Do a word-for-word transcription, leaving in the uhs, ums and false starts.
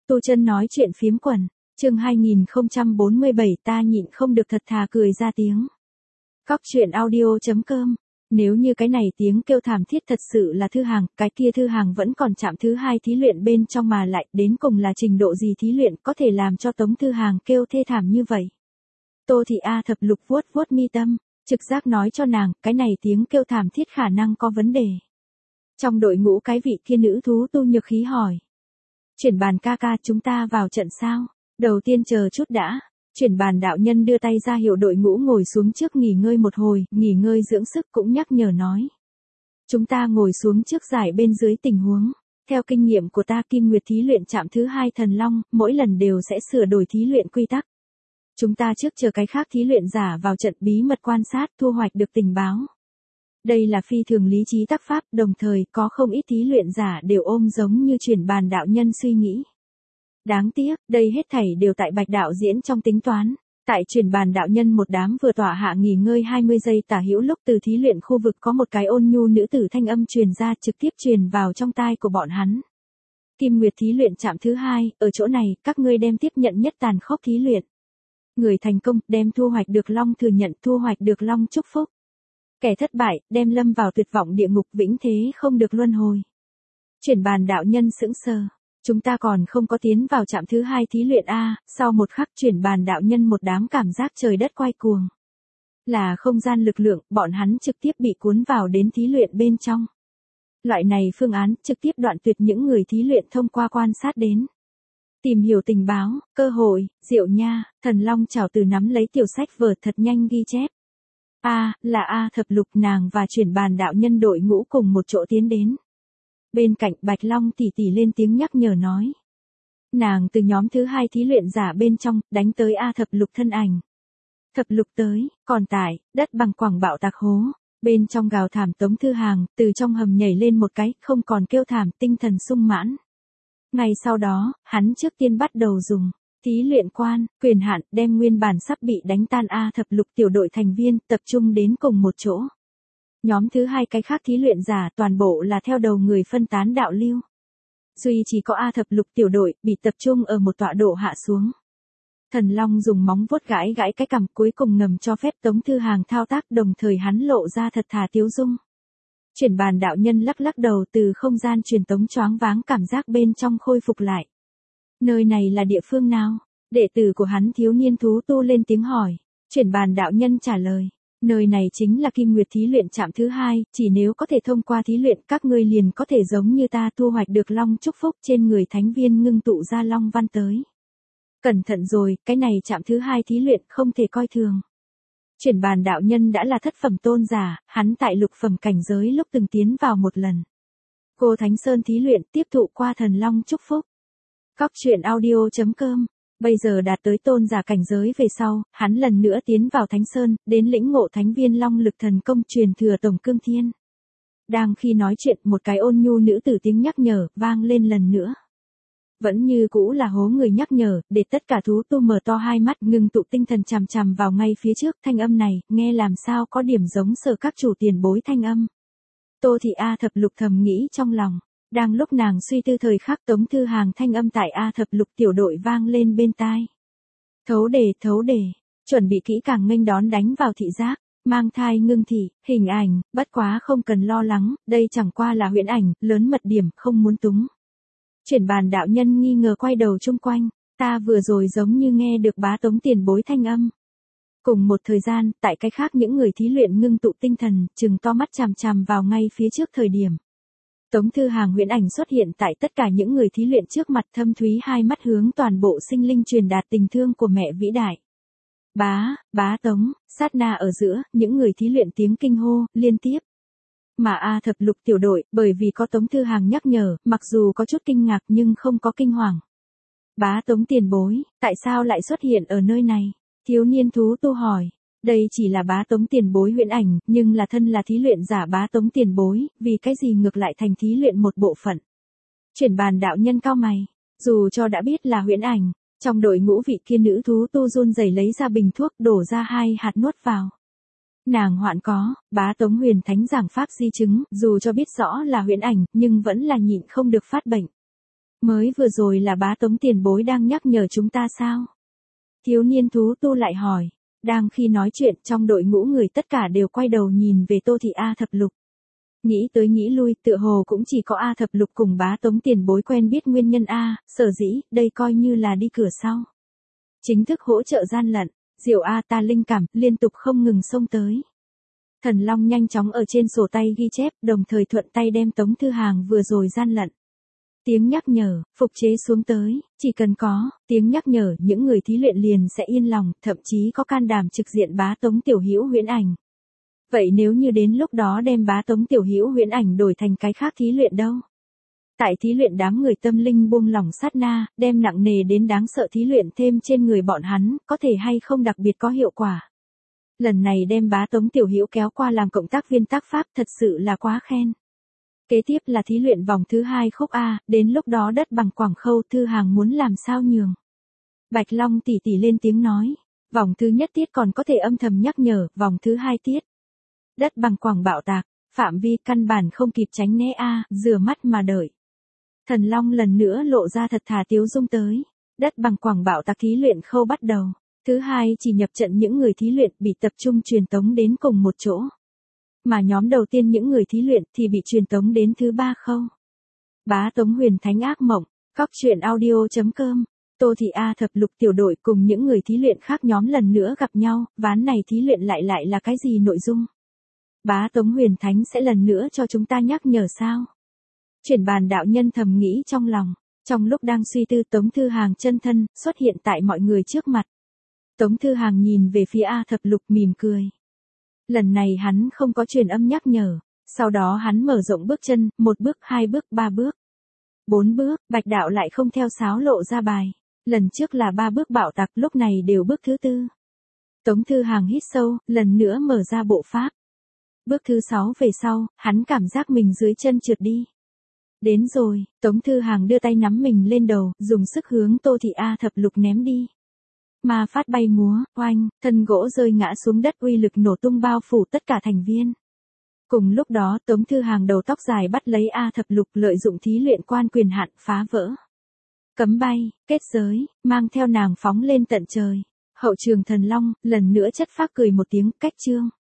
Tu Chân nói chuyện phiếm quần, chương hai nghìn không trăm bốn mươi bảy ta nhịn không được thật thà cười ra tiếng. Cóc truyện audio chấm com. Nếu như cái này tiếng kêu thảm thiết thật sự là Thư Hàng, cái kia Thư Hàng vẫn còn chạm thứ hai thí luyện bên trong mà lại đến cùng là trình độ gì thí luyện có thể làm cho Tống Thư Hàng kêu thê thảm như vậy. Tô Thị A Thập Lục vuốt vuốt mi tâm, trực giác nói cho nàng, cái này tiếng kêu thảm thiết khả năng có vấn đề. Trong đội ngũ cái vị kia nữ thú Tu Nhược Khí hỏi. Chuyển bàn ca ca chúng ta vào trận sao? Đầu tiên chờ chút đã. Chuyển bàn đạo nhân đưa tay ra hiệu đội ngũ ngồi xuống trước nghỉ ngơi một hồi, nghỉ ngơi dưỡng sức cũng nhắc nhở nói. Chúng ta ngồi xuống trước giải bên dưới tình huống. Theo kinh nghiệm của ta Kim Nguyệt thí luyện chạm thứ hai thần long, mỗi lần đều sẽ sửa đổi thí luyện quy tắc. Chúng ta trước chờ cái khác thí luyện giả vào trận bí mật quan sát thu hoạch được tình báo. Đây là phi thường lý trí tác pháp, đồng thời có không ít thí luyện giả đều ôm giống như chuyển bàn đạo nhân suy nghĩ. Đáng tiếc, đây hết thảy đều tại Bạch đạo diễn trong tính toán. Tại chuyển bàn đạo nhân một đám vừa tỏa hạ nghỉ ngơi hai mươi giây tả hữu lúc từ thí luyện khu vực có một cái ôn nhu nữ tử thanh âm truyền ra trực tiếp truyền vào trong tai của bọn hắn. Kim Nguyệt thí luyện chạm thứ hai, ở chỗ này, các ngươi đem tiếp nhận nhất tàn khốc thí luyện. Người thành công, đem thu hoạch được long thừa nhận, thu hoạch được long chúc phúc. Kẻ thất bại, đem lâm vào tuyệt vọng địa ngục vĩnh thế không được luân hồi. Chuyển bàn đạo nhân sững sờ. Chúng ta còn không có tiến vào trạm thứ hai thí luyện A, sau một khắc chuyển bàn đạo nhân một đám cảm giác trời đất quay cuồng. Là không gian lực lượng, bọn hắn trực tiếp bị cuốn vào đến thí luyện bên trong. Loại này phương án trực tiếp đoạn tuyệt những người thí luyện thông qua quan sát đến. Tìm hiểu tình báo, cơ hội, diệu nha, thần long chảo từ nắm lấy tiểu sách vở thật nhanh ghi chép. A, là A Thập Lục nàng và chuyển bàn đạo nhân đội ngũ cùng một chỗ tiến đến. Bên cạnh Bạch Long tỉ tỉ lên tiếng nhắc nhở nói. Nàng từ nhóm thứ hai thí luyện giả bên trong, đánh tới A Thập Lục thân ảnh. Thập Lục tới, còn tại, đất bằng quảng bạo tạc hố. Bên trong gào thảm Tống Thư Hàng, từ trong hầm nhảy lên một cái, không còn kêu thảm, tinh thần sung mãn. Ngay sau đó, hắn trước tiên bắt đầu dùng. Thí luyện quan, quyền hạn đem nguyên bản sắp bị đánh tan A Thập Lục tiểu đội thành viên tập trung đến cùng một chỗ. Nhóm thứ hai cái khác thí luyện giả toàn bộ là theo đầu người phân tán đạo lưu. Duy chỉ có A Thập Lục tiểu đội bị tập trung ở một tọa độ hạ xuống. Thần Long dùng móng vuốt gãi gãi cái cằm cuối cùng ngầm cho phép Tống Thư Hàng thao tác đồng thời hắn lộ ra thật thà tiếu dung. Chuyển bàn đạo nhân lắc lắc đầu từ không gian truyền tống choáng váng cảm giác bên trong khôi phục lại. Nơi này là địa phương nào? Đệ tử của hắn thiếu niên thú tu lên tiếng hỏi. Chuyển bàn đạo nhân trả lời. Nơi này chính là Kim Nguyệt thí luyện trạm thứ hai, chỉ nếu có thể thông qua thí luyện các ngươi liền có thể giống như ta thu hoạch được long chúc phúc trên người thánh viên ngưng tụ ra long văn tới. Cẩn thận rồi, cái này trạm thứ hai thí luyện không thể coi thường. Chuyển bàn đạo nhân đã là thất phẩm tôn giả, hắn tại lục phẩm cảnh giới lúc từng tiến vào một lần. Cô Thánh Sơn thí luyện tiếp thụ qua thần long chúc phúc. Cóc truyện audio chấm com. Bây giờ đạt tới tôn giả cảnh giới về sau, hắn lần nữa tiến vào Thánh Sơn, đến lĩnh ngộ thánh viên long lực thần công truyền thừa tổng cương thiên. Đang khi nói chuyện một cái ôn nhu nữ tử tiếng nhắc nhở, vang lên lần nữa. Vẫn như cũ là hố người nhắc nhở, để tất cả thú tu mở to hai mắt ngừng tụ tinh thần chằm chằm vào ngay phía trước thanh âm này, nghe làm sao có điểm giống sở các chủ tiền bối thanh âm. Tô Thị A Thập Lục thầm nghĩ trong lòng. Đang lúc nàng suy tư thời khắc Tống Thư Hàng thanh âm tại A Thập Lục tiểu đội vang lên bên tai. Thấu đề, thấu đề, chuẩn bị kỹ càng nghênh đón đánh vào thị giác, mang thai ngưng thị, hình ảnh, bất quá không cần lo lắng, đây chẳng qua là huyễn ảnh, lớn mật điểm, không muốn túng. Chuyển bàn đạo nhân nghi ngờ quay đầu chung quanh, ta vừa rồi giống như nghe được bá Tống tiền bối thanh âm. Cùng một thời gian, tại cái khác những người thí luyện ngưng tụ tinh thần, chừng to mắt chằm chằm vào ngay phía trước thời điểm. Tống Thư Hàng huyễn ảnh xuất hiện tại tất cả những người thí luyện trước mặt thâm thúy hai mắt hướng toàn bộ sinh linh truyền đạt tình thương của mẹ vĩ đại. Bá, bá Tống, sát na ở giữa, những người thí luyện tiếng kinh hô, liên tiếp. Mà A Thập Lục tiểu đội, bởi vì có Tống Thư Hàng nhắc nhở, mặc dù có chút kinh ngạc nhưng không có kinh hoàng. Bá Tống tiền bối, tại sao lại xuất hiện ở nơi này? Thiếu niên thú tu hỏi. Đây chỉ là bá Tống tiền bối huyễn ảnh, nhưng là thân là thí luyện giả bá Tống tiền bối, vì cái gì ngược lại thành thí luyện một bộ phận. Chuyển bàn đạo nhân cao mày, dù cho đã biết là huyễn ảnh, trong đội ngũ vị kia nữ thú tu run rẩy lấy ra bình thuốc đổ ra hai hạt nuốt vào. Nàng hoạn có, bá Tống huyền thánh giảng pháp di chứng, dù cho biết rõ là huyễn ảnh, nhưng vẫn là nhịn không được phát bệnh. Mới vừa rồi là bá Tống tiền bối đang nhắc nhở chúng ta sao? Thiếu niên thú tu lại hỏi. Đang khi nói chuyện trong đội ngũ người tất cả đều quay đầu nhìn về Tô Thị A Thập Lục. Nghĩ tới nghĩ lui tựa hồ cũng chỉ có A Thập Lục cùng bá Tống tiền bối quen biết nguyên nhân A, sở dĩ đây coi như là đi cửa sau. Chính thức hỗ trợ gian lận, Diệu A ta linh cảm liên tục không ngừng xông tới. Thần Long nhanh chóng ở trên sổ tay ghi chép đồng thời thuận tay đem Tống Thư Hàng vừa rồi gian lận. Tiếng nhắc nhở, phục chế xuống tới, chỉ cần có tiếng nhắc nhở những người thí luyện liền sẽ yên lòng, thậm chí có can đảm trực diện bá Tống Tiểu Hữu Huyễn Ảnh. Vậy nếu như đến lúc đó đem bá Tống Tiểu Hữu Huyễn Ảnh đổi thành cái khác thí luyện đâu? Tại thí luyện đám người tâm linh buông lỏng sát na, đem nặng nề đến đáng sợ thí luyện thêm trên người bọn hắn, có thể hay không đặc biệt có hiệu quả. Lần này đem bá Tống Tiểu Hữu kéo qua làm cộng tác viên tác pháp thật sự là quá khen. Kế tiếp là thí luyện vòng thứ hai khúc A, đến lúc đó đất bằng Quảng Khâu Thư Hàng muốn làm sao nhường. Bạch Long tỷ tỷ lên tiếng nói, vòng thứ nhất tiết còn có thể âm thầm nhắc nhở, vòng thứ hai tiết. Đất bằng Quảng bạo tạc, phạm vi căn bản không kịp tránh né A, rửa mắt mà đợi. Thần Long lần nữa lộ ra thật thà tiếu dung tới, đất bằng Quảng bạo tạc thí luyện khâu bắt đầu. Thứ hai chỉ nhập trận những người thí luyện bị tập trung truyền tống đến cùng một chỗ. Mà nhóm đầu tiên những người thí luyện thì bị truyền tống đến thứ ba khâu. Bá Tống Huyền Thánh ác mộng, cóc truyện audio chấm com, Tô Thị A Thập Lục tiểu đội cùng những người thí luyện khác nhóm lần nữa gặp nhau, ván này thí luyện lại lại là cái gì nội dung? Bá Tống Huyền Thánh sẽ lần nữa cho chúng ta nhắc nhở sao? Chuyển bàn đạo nhân thầm nghĩ trong lòng, trong lúc đang suy tư Tống Thư Hàng chân thân xuất hiện tại mọi người trước mặt. Tống Thư Hàng nhìn về phía A Thập Lục mỉm cười. Lần này hắn không có truyền âm nhắc nhở, sau đó hắn mở rộng bước chân, một bước, hai bước, ba bước. Bốn bước, Bạch Đạo lại không theo sáo lộ ra bài. Lần trước là ba bước bạo tạc, lúc này đều bước thứ tư. Tống Thư Hàng hít sâu, lần nữa mở ra bộ pháp. Bước thứ sáu về sau, hắn cảm giác mình dưới chân trượt đi. Đến rồi, Tống Thư Hàng đưa tay nắm mình lên đầu, dùng sức hướng Tô Thị A Thập Lục ném đi. Ma phát bay múa, oanh, thân gỗ rơi ngã xuống đất uy lực nổ tung bao phủ tất cả thành viên. Cùng lúc đó Tống Thư Hàng đầu tóc dài bắt lấy A Thập Lục lợi dụng thí luyện quan quyền hạn phá vỡ. Cấm bay, kết giới, mang theo nàng phóng lên tận trời. Hậu trường Thần Long, lần nữa chất phác cười một tiếng, cách chương.